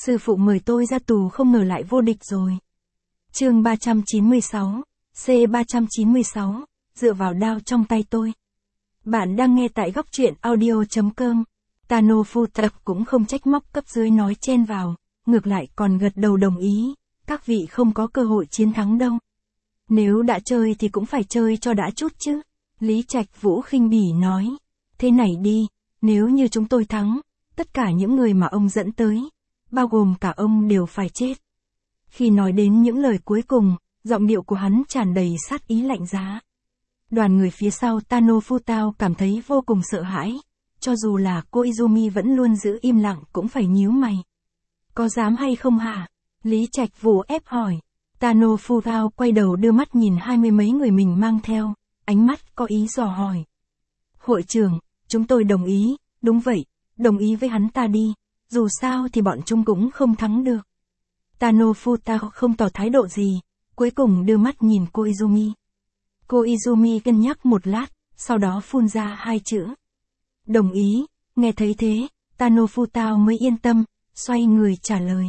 Sư phụ mời tôi ra tù không ngờ lại vô địch rồi. Chương 396, C396, dựa vào đao trong tay tôi. Bạn đang nghe tại góc truyện audio.com. Tano Futak cũng không trách móc cấp dưới nói chen vào, ngược lại còn gật đầu đồng ý, các vị không có cơ hội chiến thắng đâu. Nếu đã chơi thì cũng phải chơi cho đã chút chứ. Lý Trạch Vũ khinh bỉ nói, thế này đi, nếu như chúng tôi thắng, tất cả những người mà ông dẫn tới, bao gồm cả ông đều phải chết. Khi nói đến những lời cuối cùng, giọng điệu của hắn tràn đầy sát ý lạnh giá. Đoàn người phía sau Tano Futao cảm thấy vô cùng sợ hãi, cho dù là cô Izumi vẫn luôn giữ im lặng cũng phải nhíu mày. Có dám hay không hả? Lý Trạch Vũ ép hỏi. Tano Futao quay đầu đưa mắt nhìn 20 mấy người mình mang theo, ánh mắt có ý dò hỏi. Hội trưởng, chúng tôi đồng ý, đúng vậy, đồng ý với hắn ta đi, dù sao thì bọn chúng cũng không thắng được. Tano Futao không tỏ thái độ gì, cuối cùng đưa mắt nhìn cô Izumi. Cô Izumi cân nhắc một lát, sau đó phun ra hai chữ. Đồng ý, nghe thấy thế, Tano Futao mới yên tâm, xoay người trả lời.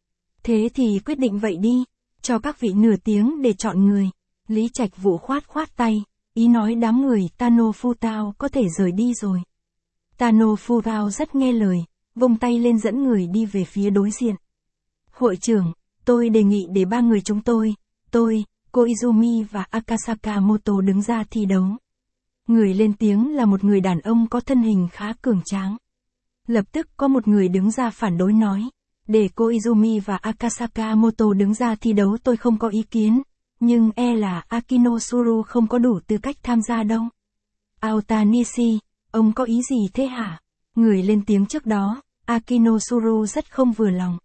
Thế thì quyết định vậy đi, cho các vị nửa tiếng để chọn người. Lý Trạch Vũ khoát tay, ý nói đám người Tano Futao có thể rời đi rồi. Tano Futao rất nghe lời, vung tay lên dẫn người đi về phía đối diện. Hội trưởng, tôi đề nghị để ba người chúng tôi, cô Izumi và Akasaka Moto đứng ra thi đấu. Người lên tiếng là một người đàn ông có thân hình khá cường tráng. Lập tức có một người đứng ra phản đối nói, để cô Izumi và Akasaka Moto đứng ra thi đấu tôi không có ý kiến, nhưng là Akino Suru không có đủ tư cách tham gia đâu. Aota Nishi, ông có ý gì thế hả? Người lên tiếng trước đó, Akino Suru rất không vừa lòng.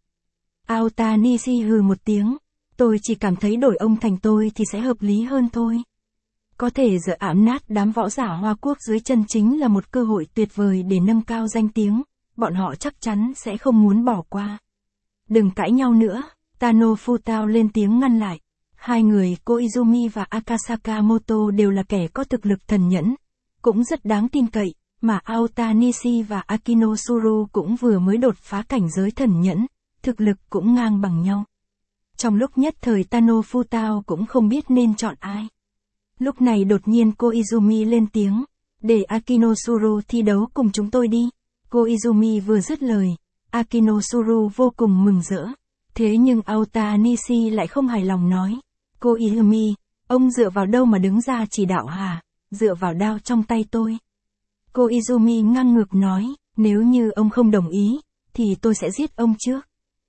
Aota Nishi hừ một tiếng, tôi chỉ cảm thấy đổi ông thành tôi thì sẽ hợp lý hơn thôi. Có thể dỡ ảm nát đám võ giả Hoa Quốc dưới chân chính là một cơ hội tuyệt vời để nâng cao danh tiếng, bọn họ chắc chắn sẽ không muốn bỏ qua. Đừng cãi nhau nữa, Tano Futao lên tiếng ngăn lại. Hai người cô Izumi và Akasaka Moto đều là kẻ có thực lực thần nhẫn, cũng rất đáng tin cậy, mà Aota Nishi và Akino Suru cũng vừa mới đột phá cảnh giới thần nhẫn, thực lực cũng ngang bằng nhau. Trong lúc nhất thời Tano Futao cũng không biết nên chọn ai. Lúc này đột nhiên cô Izumi lên tiếng, để Akino Suru thi đấu cùng chúng tôi đi. Cô Izumi vừa dứt lời, Akino Suru vô cùng mừng rỡ. Thế nhưng Aota Nishi lại không hài lòng nói, cô Izumi, ông dựa vào đâu mà đứng ra chỉ đạo hả? Dựa vào đao trong tay tôi. Cô Izumi ngang ngược nói, nếu như ông không đồng ý, thì tôi sẽ giết ông trước.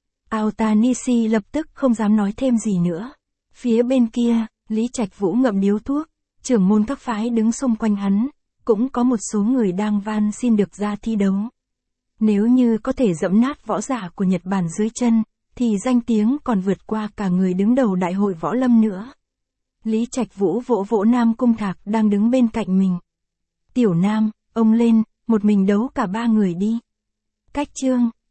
Aota Nishi lập tức không dám nói thêm gì nữa. Phía bên kia, Lý Trạch Vũ ngậm điếu thuốc, trưởng môn các phái đứng xung quanh hắn, cũng có một số người đang van xin được ra thi đấu. Nếu như có thể dẫm nát võ giả của Nhật Bản dưới chân, thì danh tiếng còn vượt qua cả người đứng đầu đại hội võ lâm nữa. Lý Trạch Vũ vỗ vỗ Nam Cung Thạc đang đứng bên cạnh mình. Tiểu Nam, ông lên, một mình đấu cả ba người đi. Cách chương